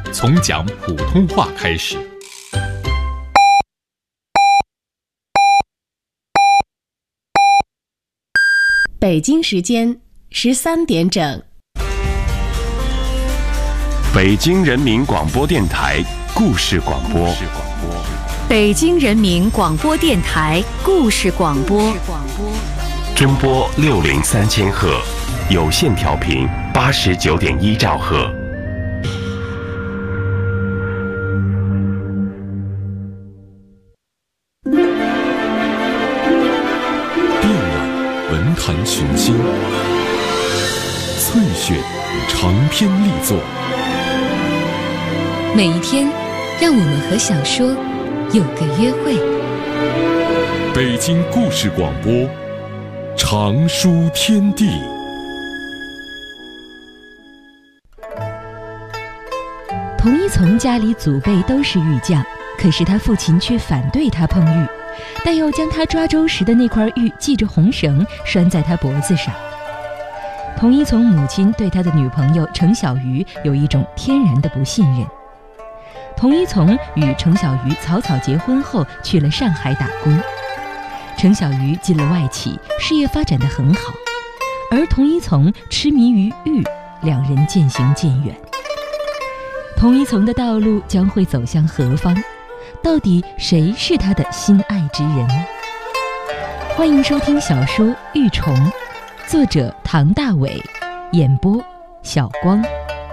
从讲普通话开始。 北京时间13点整。 北京人民广播电台故事广播。 北京人民广播电台故事广播。 中波603000赫，有线调频89.1兆赫。 电览文坛群星，翠选长篇力作。 每一天，让我们和小说有个约会。 北京故事广播，长书天地。 童一从家里祖辈都是玉匠，可是他父亲却反对他碰玉，但又将他抓周时的那块玉系着红绳拴在他脖子上。童一从母亲对他的女朋友程小鱼有一种天然的不信任。童一从与程小鱼草草结婚后去了上海打工，程小鱼进了外企，事业发展得很好，而童一从痴迷于玉，两人渐行渐远。童一从的道路将会走向何方？到底谁是他的心爱之人？欢迎收听小说《玉虫》，作者唐大伟，演播小光。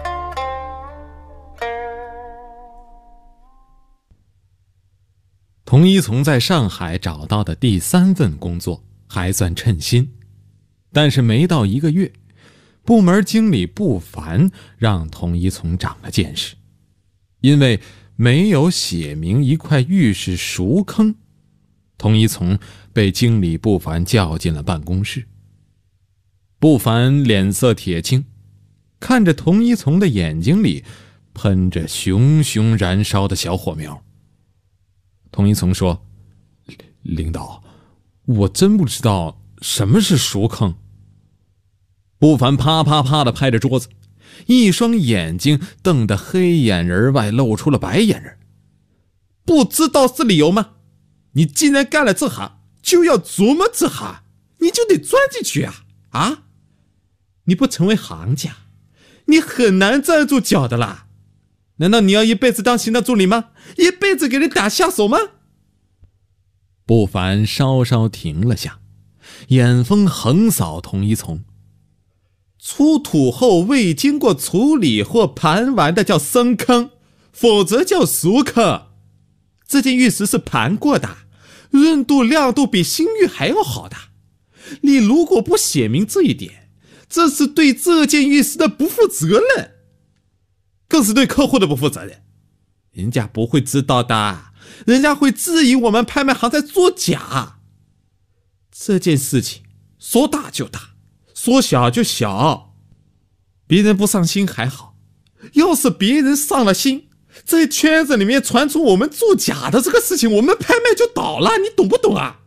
童一从在上海找到的第3份工作还算称心，但是没到1个月，部门经理不凡让童一从长了见识，因为没有写明一块玉是赎坑，童一从被经理不凡叫进了办公室。不凡脸色铁青，看着童一从的眼睛里喷着熊熊燃烧的小火苗。童一从说：“领导，我真不知道什么是赎坑。”不凡啪啪啪地拍着桌子，一双眼睛瞪得黑眼仁外露出了白眼仁。“不知道是理由吗？你既然干了这行，就要琢磨这行，你就得钻进去啊！你不成为行家，你很难站住脚的啦。难道你要一辈子当行政助理吗？一辈子给人打下手吗？”不凡稍稍停了下，眼风横扫童一从。出土后未经过处理或盘完的叫生坑，否则叫赎坑。这件玉石是盘过的，润度亮度比新玉还要好的。你如果不写明这一点，这是对这件玉石的不负责任，更是对客户的不负责任。人家不会知道的，人家会质疑我们拍卖行在作假。这件事情说大就大，说小就小。别人不上心还好，要是别人上了心，在圈子里面传出我们作假的这个事情，我们拍卖就倒了，你懂不懂啊？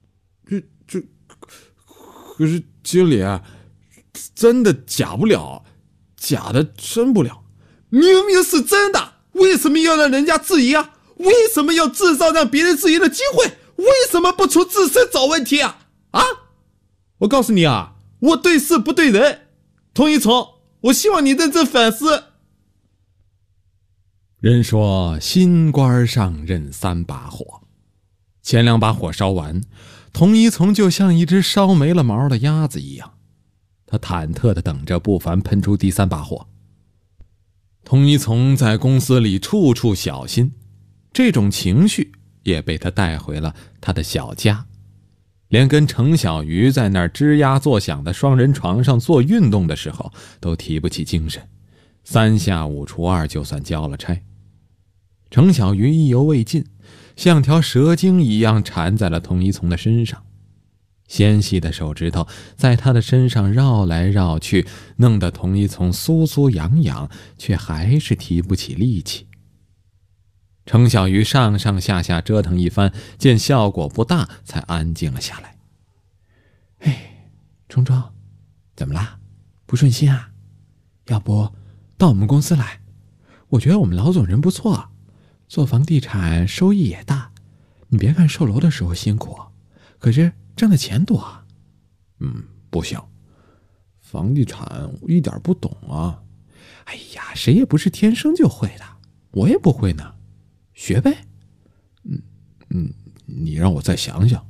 可是经理啊，真的假不了，假的真不了。明明是真的，为什么要让人家质疑啊？为什么要制造让别人质疑的机会？为什么不从自身找问题啊？我告诉你啊，我对事不对人。童一从，我希望你认真反思。人说新官上任3把火，前2把火烧完，童一从就像一只烧没了毛的鸭子一样，他忐忑地等着不凡喷出第3把火。童一从在公司里处处小心，这种情绪也被他带回了他的小家，连跟程小鱼在那儿吱呀作响的双人床上做运动的时候都提不起精神，3下5除2就算交了差。程小鱼意犹未尽，像条蛇精一样缠在了童一从的身上，纤细的手指头在他的身上绕来绕去，弄得童一从酥酥痒痒，却还是提不起力气。程小鱼上上下下折腾一番，见效果不大，才安静了下来。冲冲，怎么啦？不顺心啊？要不到我们公司来， 我觉得我们老总人不错，做房地产收益也大。你别看售楼的时候辛苦，可是挣的钱多啊。 不行，房地产我一点不懂啊。 哎呀，谁也不是天生就会的，我也不会呢，学呗。 你让我再想想。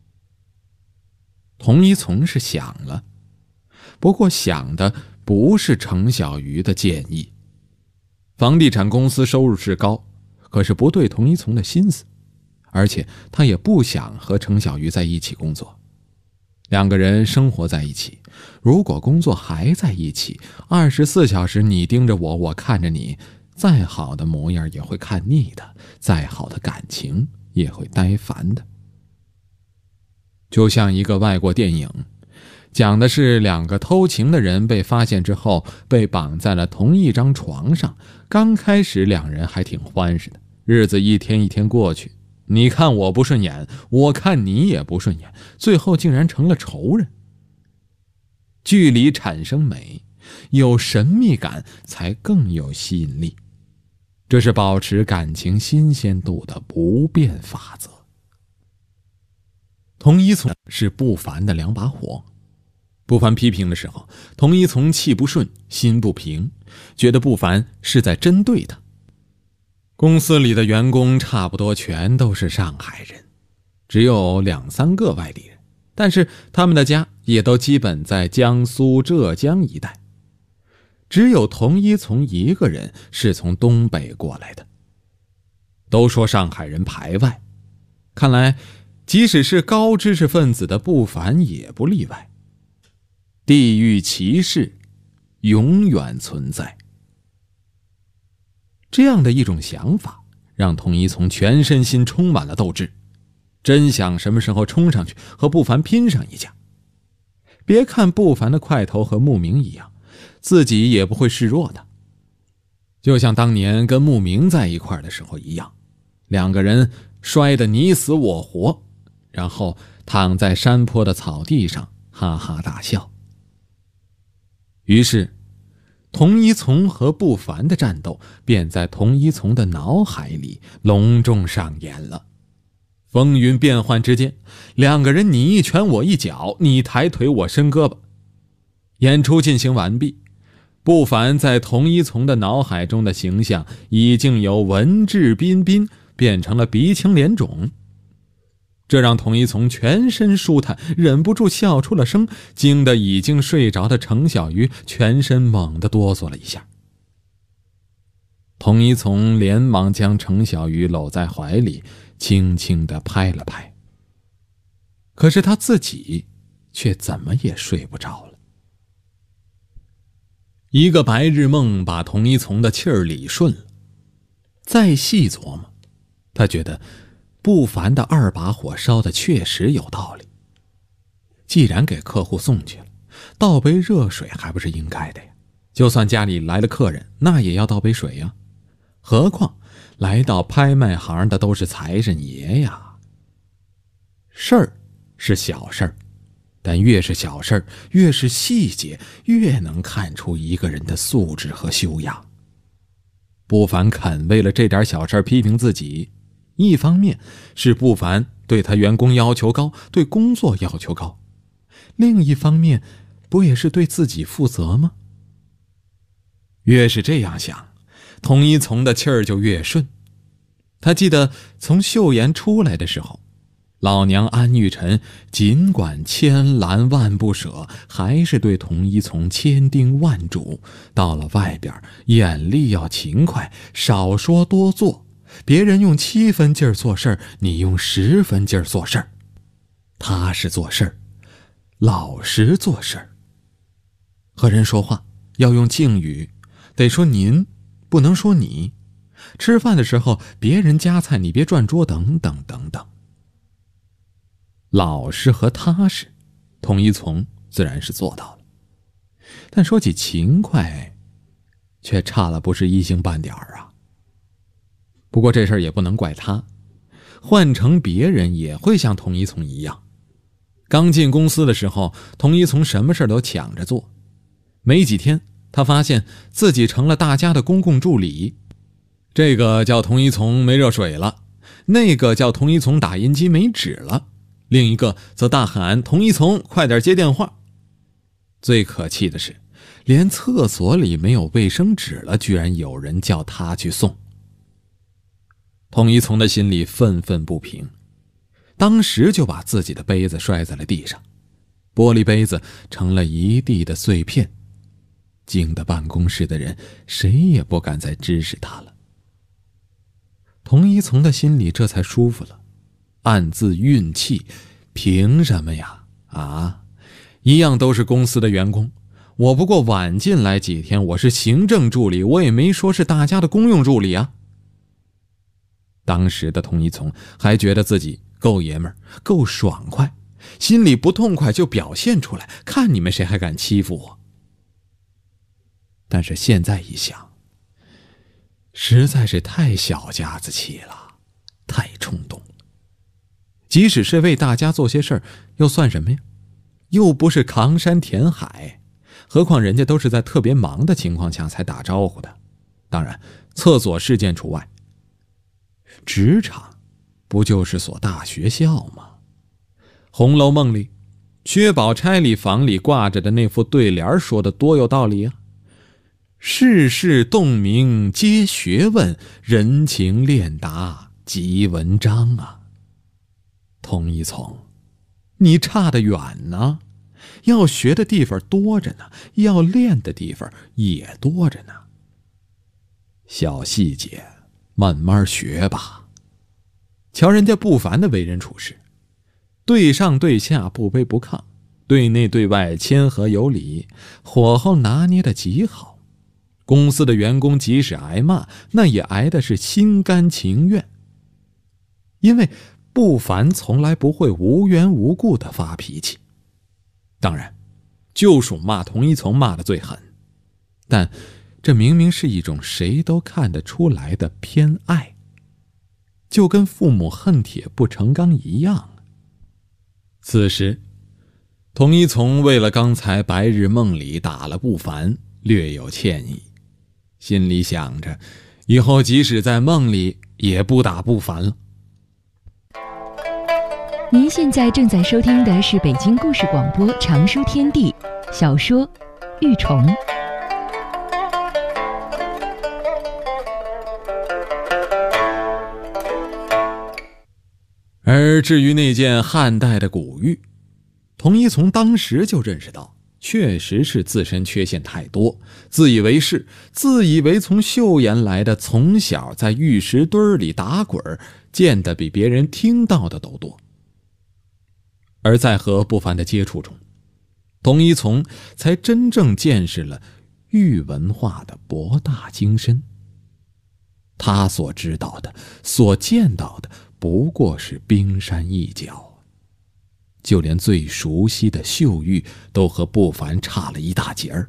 童一从是想了，不过想的不是程小鱼的建议。房地产公司收入是高，可是不对童一从的心思，而且他也不想和程小鱼在一起工作。两个人生活在一起，如果工作还在一起，24小时你盯着我，我看着你，再好的模样也会看腻的，再好的感情也会呆烦的。就像一个外国电影，讲的是两个偷情的人被发现之后，被绑在了同一张床上。刚开始两人还挺欢实的，日子一天一天过去，你看我不顺眼，我看你也不顺眼，最后竟然成了仇人。距离产生美，有神秘感才更有吸引力，这是保持感情新鲜度的不变法则。童一从是不凡的两把火。不凡批评的时候，童一从气不顺，心不平，觉得不凡是在针对他。公司里的员工差不多全都是上海人，只有2-3个外地人，但是他们的家也都基本在江苏、浙江一带。只有童一从一个人是从东北过来的。都说上海人排外，看来即使是高知识分子的不凡也不例外。地域歧视永远存在。这样的一种想法让童一从全身心充满了斗志，真想什么时候冲上去和不凡拼上一架。别看不凡的块头和慕名一样，自己也不会示弱的。就像当年跟慕名在一块的时候一样，两个人摔得你死我活，然后躺在山坡的草地上哈哈大笑。于是童一从和不凡的战斗便在童一从的脑海里隆重上演了。风云变幻之间，两个人你一拳我一脚，你抬腿我伸胳膊。演出进行完毕，不凡在童一从的脑海中的形象已经由文质彬彬变成了鼻青脸肿，这让童一从全身舒坦，忍不住笑出了声，惊得已经睡着的程小鱼全身猛地哆嗦了一下。童一从连忙将程小鱼搂在怀里，轻轻地拍了拍。可是他自己却怎么也睡不着了。一个白日梦把童一从的气儿理顺了。再细琢磨，他觉得不凡的2把火烧的确实有道理。既然给客户送去了，倒杯热水还不是应该的呀？就算家里来了客人，那也要倒杯水呀。何况来到拍卖行的都是财神爷呀。事儿是小事儿，但越是小事儿，越是细节，越能看出一个人的素质和修养。不凡肯为了这点小事批评自己，一方面是不凡对他员工要求高，对工作要求高，另一方面不也是对自己负责吗？越是这样想，童一从的气儿就越顺。他记得从秀妍出来的时候，老娘安玉宸尽管千拦万不舍，还是对童一从千叮万嘱，到了外边眼力要勤快，少说多做，别人用7分劲儿做事儿，你用10分劲儿做事儿，踏实做事儿，老实做事儿。和人说话要用敬语，得说您，不能说你。吃饭的时候别人夹菜你别转桌，等等等等。老实和踏实，童一从自然是做到了，但说起勤快，却差了不是一星半点儿啊。不过这事儿也不能怪他，换成别人也会像童一从一样。刚进公司的时候，童一从什么事都抢着做，没几天他发现自己成了大家的公共助理， 这个叫童一从没热水了，那个叫童一从打印机没纸了，另一个则大喊童一从快点接电话。最可气的是，连厕所里没有卫生纸了，居然有人叫他去送。童一从的心里愤愤不平，当时就把自己的杯子摔在了地上，玻璃杯子成了一地的碎片，惊得办公室的人谁也不敢再指使他了。童一从的心里这才舒服了，暗自运气，凭什么呀？一样都是公司的员工，我不过晚进来几天，我是行政助理，我也没说是大家的公用助理啊。当时的童一从还觉得自己够爷们儿，够爽快，心里不痛快就表现出来，看你们谁还敢欺负我。但是现在一想，实在是太小家子气了，太冲动。即使是为大家做些事儿，又算什么呀？又不是扛山填海，何况人家都是在特别忙的情况下才打招呼的，当然厕所事件除外。职场不就是所大学校吗？《红楼梦》里薛宝钗里房里挂着的那副对联说的多有道理啊，世事洞明皆学问，人情练达即文章啊。童一从，你差得远呢，要学的地方多着呢，要练的地方也多着呢。小细节慢慢学吧。瞧人家不凡的为人处事，对上对下不卑不亢，对内对外谦和有礼，火候拿捏得极好。公司的员工即使挨骂，那也挨的是心甘情愿。因为不凡从来不会无缘无故的发脾气，当然就属骂童一从骂得最狠，但这明明是一种谁都看得出来的偏爱，就跟父母恨铁不成钢一样。此时童一从为了刚才白日梦里打了不凡略有歉意，心里想着以后即使在梦里也不打不凡了。 您现在正在收听的是北京故事广播长书天地小说《玉虫》。 而至于那件汉代的古玉，童一从当时就认识到，确实是自身缺陷太多，自以为是，自以为从岫岩来的，从小在玉石堆里打滚，见得比别人听到的都多。而在和不凡的接触中，童一从才真正见识了玉文化的博大精深。他所知道的，所见到的，不过是冰山一角，就连最熟悉的岫玉都和不凡差了一大截儿。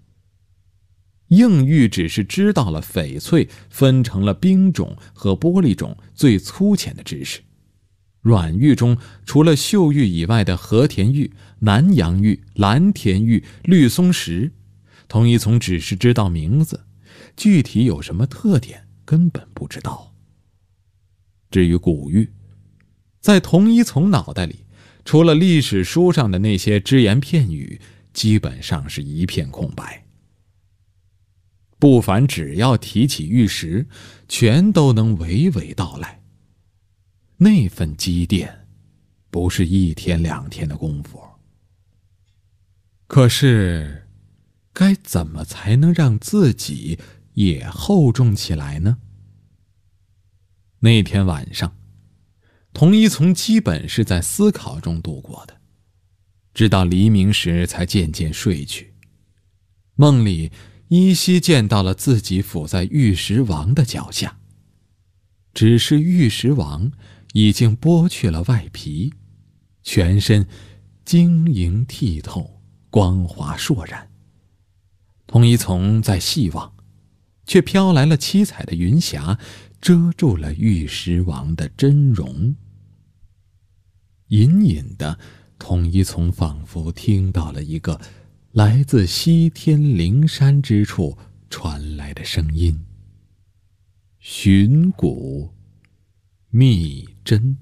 硬玉只是知道了翡翠分成了冰种和玻璃种最粗浅的知识，软玉中除了岫玉以外的和田玉、南阳玉、蓝田玉、绿松石，童一从只是知道名字，具体有什么特点根本不知道。至于古玉，在童一从脑袋里，除了历史书上的那些只言片语，基本上是一片空白。不凡只要提起玉石，全都能娓娓道来。那份积淀，不是一天两天的功夫。可是，该怎么才能让自己也厚重起来呢？那天晚上，童一从基本是在思考中度过的，直到黎明时才渐渐睡去。梦里依稀见到了自己伏在玉石王的脚下，只是玉石王已经剥去了外皮，全身晶莹剔透，光华烁然。童一从在细望，却飘来了七彩的云霞，遮住了玉石王的真容。隐隐的，童一从仿佛听到了一个来自西天灵山之处传来的声音：“玄寻古觅真。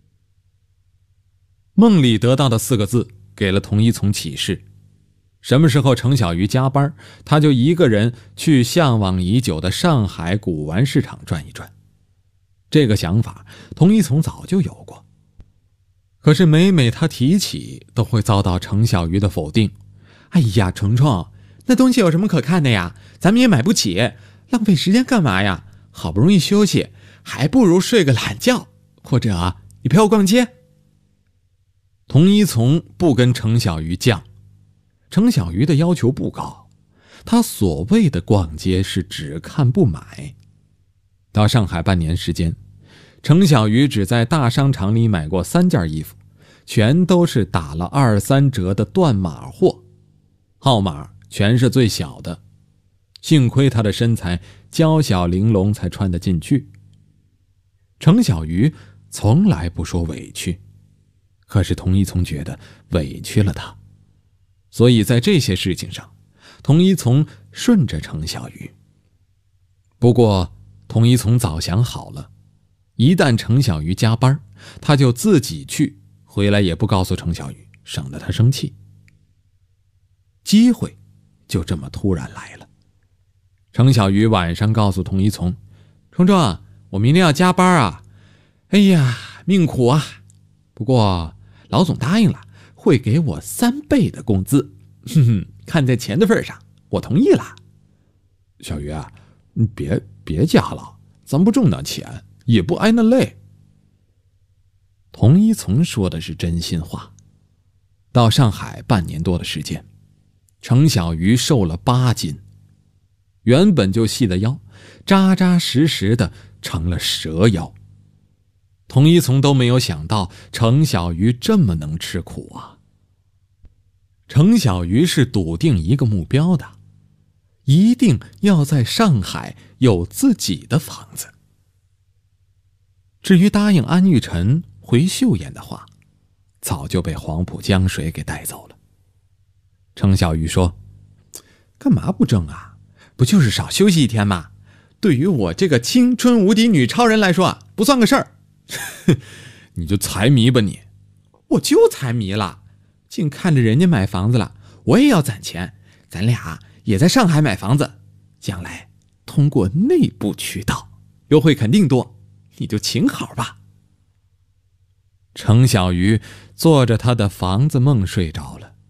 梦里得到的4个字给了童一从启示，什么时候程小鱼加班，他就一个人去向往已久的上海古玩市场转一转。这个想法童一从早就有过，可是每每他提起都会遭到程小鱼的否定。哎呀，程程，那东西有什么可看的呀？咱们也买不起，浪费时间干嘛呀？好不容易休息，还不如睡个懒觉，或者你陪我逛街。童一从不跟程小鱼犟，程小鱼的要求不高，他所谓的逛街是只看不买。到上海半年时间，程小鱼只在大商场里买过3件衣服，全都是打了2、3折的断码货，号码全是最小的，幸亏他的身材娇小玲珑才穿得进去。程小鱼从来不说委屈，可是童一从觉得委屈了他，所以在这些事情上，童一从顺着程小鱼。不过童一从早想好了，一旦程小鱼加班，他就自己去，回来也不告诉程小鱼，省得他生气。机会就这么突然来了。程小鱼晚上告诉童一从，程程，我明天要加班啊，哎呀，命苦啊，不过老总答应了，会给我3倍的工资，看在钱的份上，我同意了。小鱼啊，你别加了，咱不挣那钱，也不挨那累。童一从说的是真心话。到上海半年多的时间，程小鱼瘦了8斤，原本就细的腰，扎扎实实的成了蛇腰。童一从都没有想到程小鱼这么能吃苦啊。程小鱼是笃定一个目标的，一定要在上海有自己的房子。至于答应安玉晨回岫岩的话，早就被黄浦江水给带走了。程小鱼说，干嘛不挣啊？不就是少休息1天吗？对于我这个青春无敌女超人来说不算个事儿。你就财迷吧你。我就财迷了，净看着人家买房子了，我也要攒钱，咱俩也在上海买房子，将来通过内部渠道，优惠肯定多，你就请好吧。程小鱼做着他的房子梦睡着了。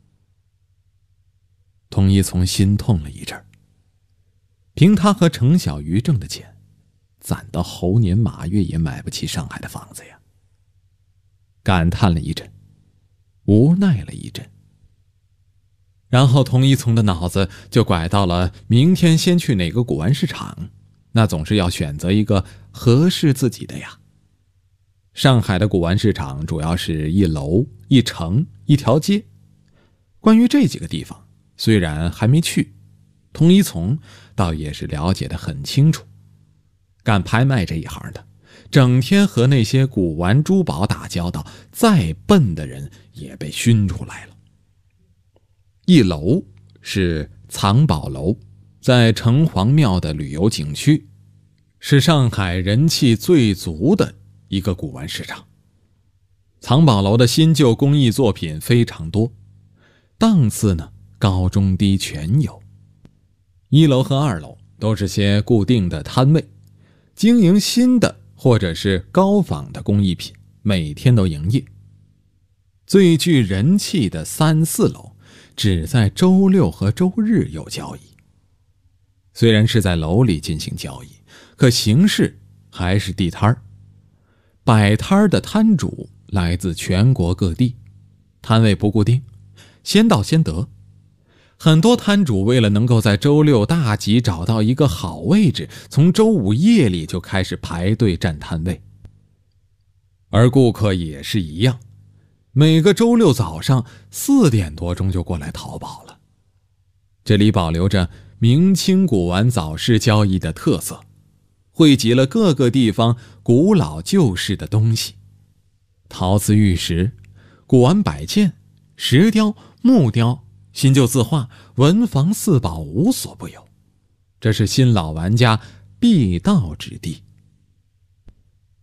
童一从心痛了一阵，凭他和程小鱼挣的钱，攒到猴年马月也买不起上海的房子呀。感叹了一阵，无奈了一阵，然后童一从的脑子就拐到了明天先去哪个古玩市场，那总是要选择一个合适自己的呀。上海的古玩市场主要是一楼、一城、一条街。关于这几个地方，虽然还没去，童一从倒也是了解得很清楚。干拍卖这一行的，整天和那些古玩珠宝打交道，再笨的人也被熏出来了。一楼是藏宝楼，在城隍庙的旅游景区，是上海人气最足的一个古玩市场。藏宝楼的新旧工艺作品非常多，档次呢高中低全有。1楼和2楼都是些固定的摊位，经营新的或者是高仿的工艺品，每天都营业。最具人气的3、4楼只在周六和周日有交易。虽然是在楼里进行交易，可形式还是地摊儿。摆摊的摊主来自全国各地，摊位不固定，先到先得。很多摊主为了能够在周六大集找到一个好位置，从周5夜里就开始排队占摊位。而顾客也是一样，每个周六早上4点多钟就过来淘宝了。这里保留着明清古玩早市交易的特色，汇集了各个地方古老旧式的东西，陶瓷玉石、古玩摆件、石雕、木雕、新旧字画、文房四宝无所不有，这是新老玩家必到之地。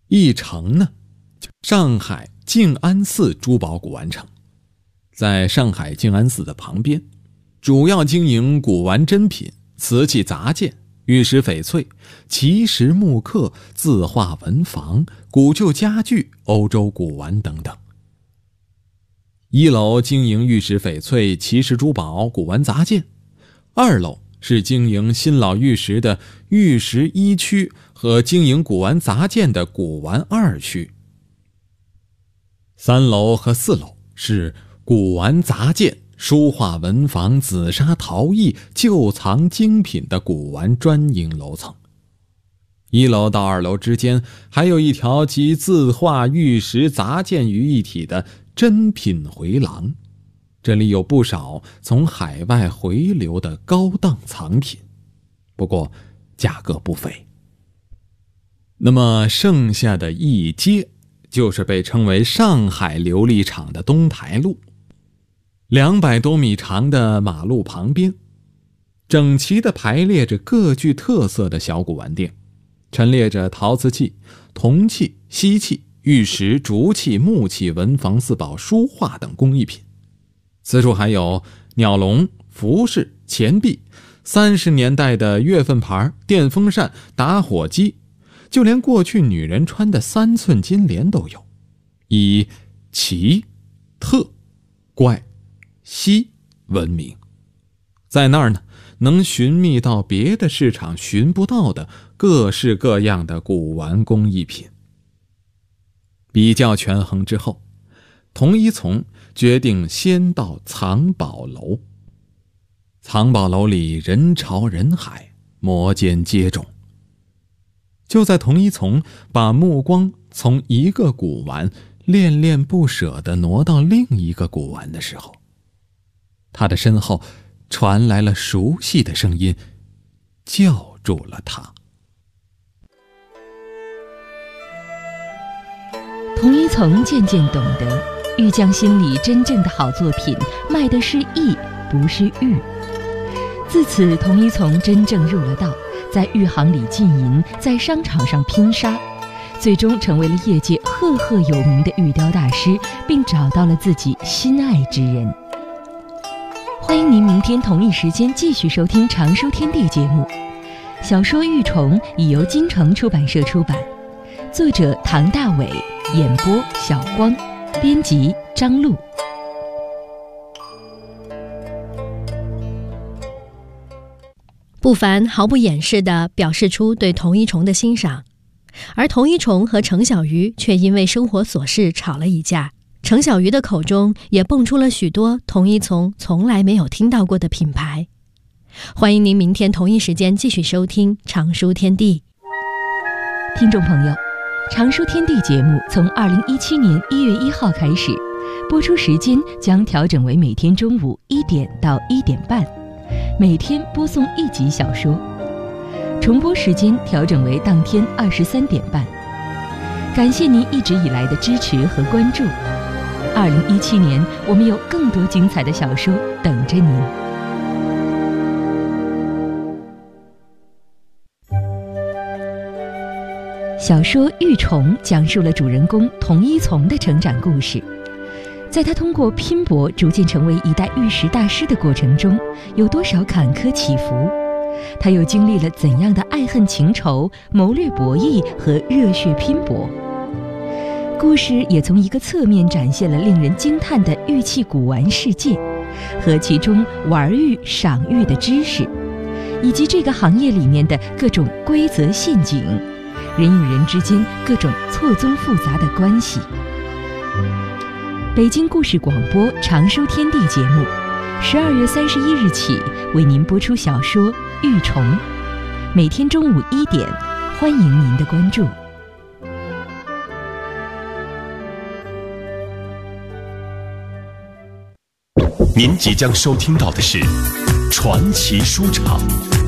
一城呢，上海静安寺珠宝古玩城。在上海静安寺的旁边，主要经营古玩珍品、瓷器杂件、玉石翡翠、奇石木刻、字画文房、古旧家具、欧洲古玩等等。一楼经营玉石翡翠、奇石珠宝、古玩杂件，二楼是经营新老玉石的玉石一区和经营古玩杂件的古玩二区。三楼和四楼是古玩杂件、书画文房、紫砂陶艺、旧藏精品的古玩专营楼层。一楼到二楼之间还有一条集字画、玉石、杂件于一体的珍品回廊，这里有不少从海外回流的高档藏品，不过价格不菲。那么剩下的一街就是被称为上海琉璃厂的东台路。200多米长的马路旁边，整齐地排列着各具特色的小古玩店，陈列着陶瓷器、铜器、锡器、玉石、竹器、木器、文房四宝、书画等工艺品。此处还有鸟笼、服饰、钱币、30年代的月份牌、电风扇、打火机，就连过去女人穿的3寸金莲都有，以奇、特、怪、稀闻名。在那儿呢，能寻觅到别的市场寻不到的各式各样的古玩工艺品。比较权衡之后，童一从决定先到藏宝楼。藏宝楼里人潮人海，摩肩接踵。就在童一从把目光从一个古玩恋恋不舍地挪到另一个古玩的时候，他的身后传来了熟悉的声音，叫住了他。 童一从渐渐懂得，玉匠心里真正的好作品卖的是艺，不是玉。自此，童一从真正入了道，在玉行里浸淫，在商场上拼杀，最终成为了业界赫赫有名的玉雕大师，并找到了自己心爱之人。欢迎您明天同一时间继续收听常书天地节目。小说《玉虫》已由金城出版社出版，作者唐大伟，演播小光，编辑张璐。 不凡毫不掩饰地表示出对童一虫的欣赏，而童一虫和程小鱼却因为生活琐事吵了一架。程小鱼的口中也蹦出了许多童一从来没有听到过的品牌。欢迎您明天同一时间继续收听常书天地。 听众朋友，常书天地节目从2017年1月1号开始，播出时间将调整为每天中午1点到1点半，每天播送1集小说，重播时间调整为当天23点半。感谢您一直以来的支持和关注。2017年，我们有更多精彩的小说等着您。小说《玉虫》讲述了主人公童一从的成长故事。在他通过拼搏逐渐成为一代玉石大师的过程中，有多少坎坷起伏？他又经历了怎样的爱恨情仇、谋略博弈和热血拼搏？故事也从一个侧面展现了令人惊叹的玉器古玩世界，和其中玩玉、赏玉的知识，以及这个行业里面的各种规则陷阱，人与人之间各种错综复杂的关系。北京故事广播常书天地节目12月31日起为您播出小说《玉虫》，每天中午1点，欢迎您的关注。 您即将收听到的是传奇书场。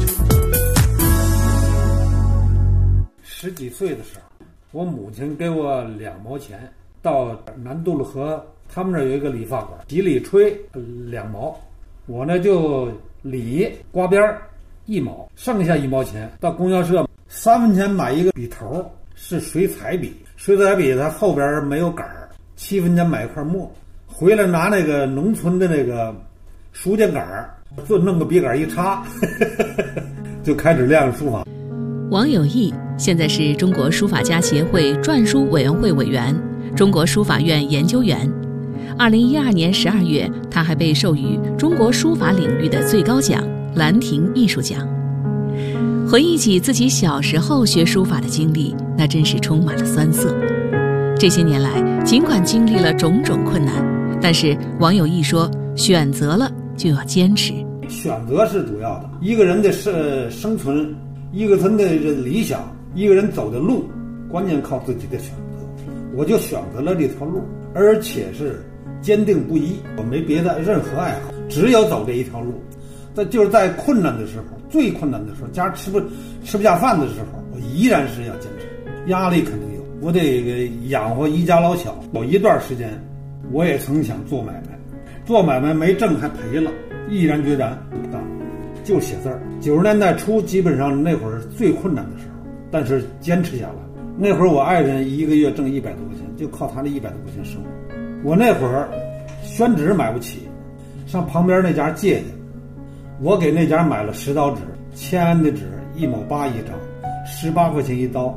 10几岁的时候，我母亲给我2毛钱，到南渡路河，他们那儿有一个理发馆，洗理吹2毛，我呢就理刮边1毛，剩下1毛钱到供销社3分钱买一个笔头， 是水彩笔，水彩笔它后边没有杆儿，7分钱买一块墨，回来拿那个农村的那个书架杆儿，就弄个笔杆一插，就开始练书法。 王有义现在是中国书法家协会篆书委员会委员、中国书法院研究员。2012年12月，他还被授予中国书法领域的最高奖兰亭艺术奖。回忆起自己小时候学书法的经历，那真是充满了酸涩。这些年来，尽管经历了种种困难，但是王有义说，选择了就要坚持。 选择是主要的，一个人的生存，一个人的理想，一个人走的路，关键靠自己的选择。我就选择了这条路，而且是坚定不移，我没别的任何爱好，只有走这一条路。就是在困难的时候，最困难的时候，家吃不下饭的时候，我依然是要坚持。压力肯定有，我得养活一家老小。有一段时间，我也曾想做买卖，做买卖没挣还赔了，毅然决然不干，就写字儿。90年代初，基本上那会儿最困难的时候，但是坚持下来。那会儿我爱人一个月挣100多块钱，就靠他的100多块钱生活。我那会儿宣纸买不起，上旁边那家借去，我给那家买了10刀纸，签安的纸1毛8一张，18块钱一刀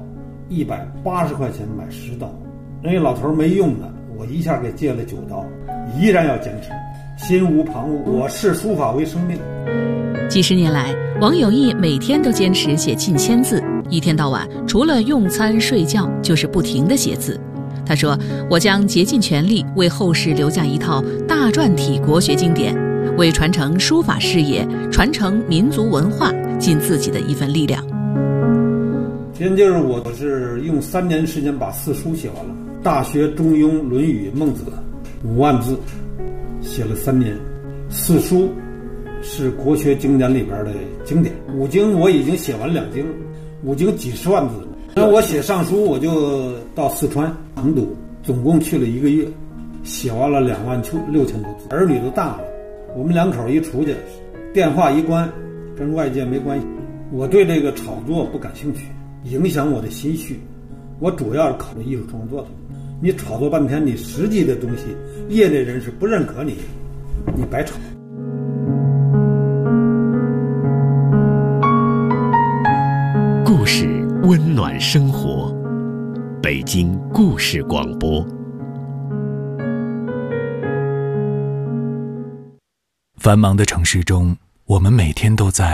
，180块钱买10刀。人家老头没用的，我一下给借了9刀，依然要坚持，心无旁骛。我视书法为生命。 几十年来，王有义每天都坚持写近1000字，一天到晚除了用餐睡觉，就是不停地写字。他说，我将竭尽全力为后世留下一套大篆体国学经典，为传承书法事业、传承民族文化尽自己的一份力量。 先就是我是用3年时间把4书写完了，《大学》《中庸》《论语》《孟子》5万字，写了3年。4书是国学经典里边的经典，5经我已经写完2经，5经几十万字了。那我写上书，我就到四川成都，总共去了1个月，写完了26000多字。儿女都大了，我们2口一出去，电话一关，跟外界没关系。我对这个炒作不感兴趣，影响我的心绪。我主要是考虑艺术创作的。你炒作半天，你实际的东西，业内人士不认可你，你白炒。 故事温暖生活，北京故事广播。 繁忙的城市中，我们每天都在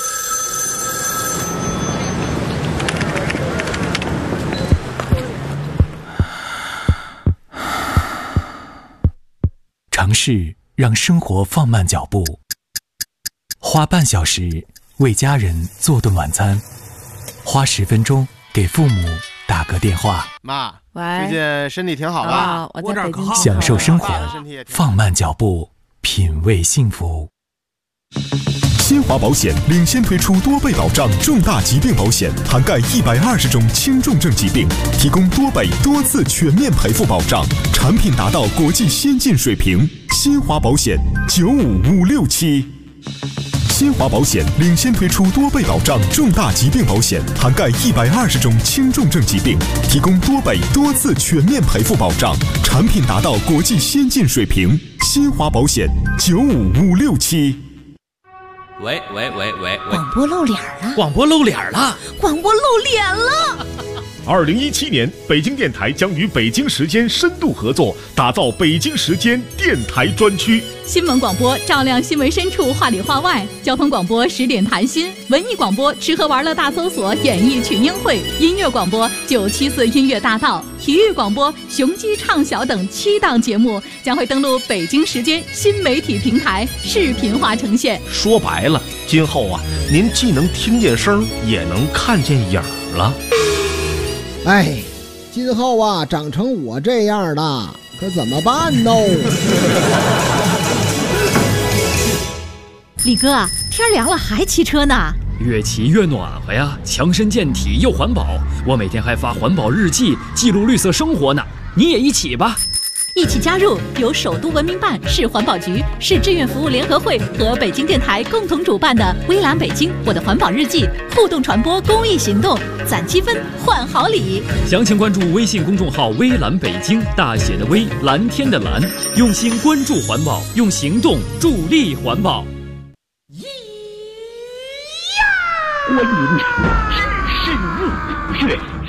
尝试让生活放慢脚步，花半小时为家人做顿晚餐，花10分钟给父母打个电话。 妈， 喂， 最近身体挺好吧？ 我在北京。 享受生活，放慢脚步，品味幸福。 新华保险领先推出多倍保障重大疾病保险，涵盖120种轻重症疾病，提供多倍多次全面赔付保障，产品达到国际先进水平。新华保险95567。新华保险领先推出多倍保障重大疾病保险，涵盖120种轻重症疾病，提供多倍多次全面赔付保障，产品达到国际先进水平。新华保险95567。 喂， 广播露脸了！ 广播露脸了！ 广播露脸了 ！2017年，北京电台将与北京时间深度合作，打造北京时间电台专区。 新闻广播照亮新闻深处，话里话外；交通广播10点谈心；文艺广播吃喝玩乐大搜索，演艺群英会；音乐广播974音乐大道；体育广播雄鸡畅晓等7档节目将会登陆北京时间新媒体平台，视频化呈现。 说白了，今后啊，您既能听见声，也能看见影了。 哎，今后啊，长成我这样的，可怎么办呢？ 李哥，天凉了还骑车呢？ 越骑越暖和呀，强身健体又环保。我每天还发环保日记，记录绿色生活呢。你也一起吧。 一起加入由首都文明办、市环保局、市志愿服务联合会和北京电台共同主办的微蓝北京我的环保日记互动传播公益行动，攒积分换好礼。 详情关注微信公众号微蓝北京，大写的微，蓝天的蓝，用心关注环保，用行动助力环保。 观音知识入血。